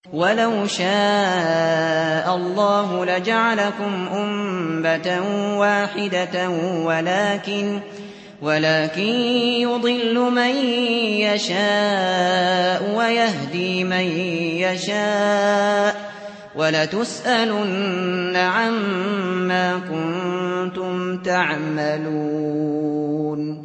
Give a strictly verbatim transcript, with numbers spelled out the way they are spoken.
وَلَوْ شَاءَ اللَّهُ لَجَعَلَكُمْ أُمَّةً وَاحِدَةً وَلَكِن وَلَكِن يُضِلُّ مَن يَشَاءُ وَيَهْدِي مَن يَشَاءُ ۚ وَلَتُسْأَلُنَّ عَمَّا كُنتُمْ تَعْمَلُونَ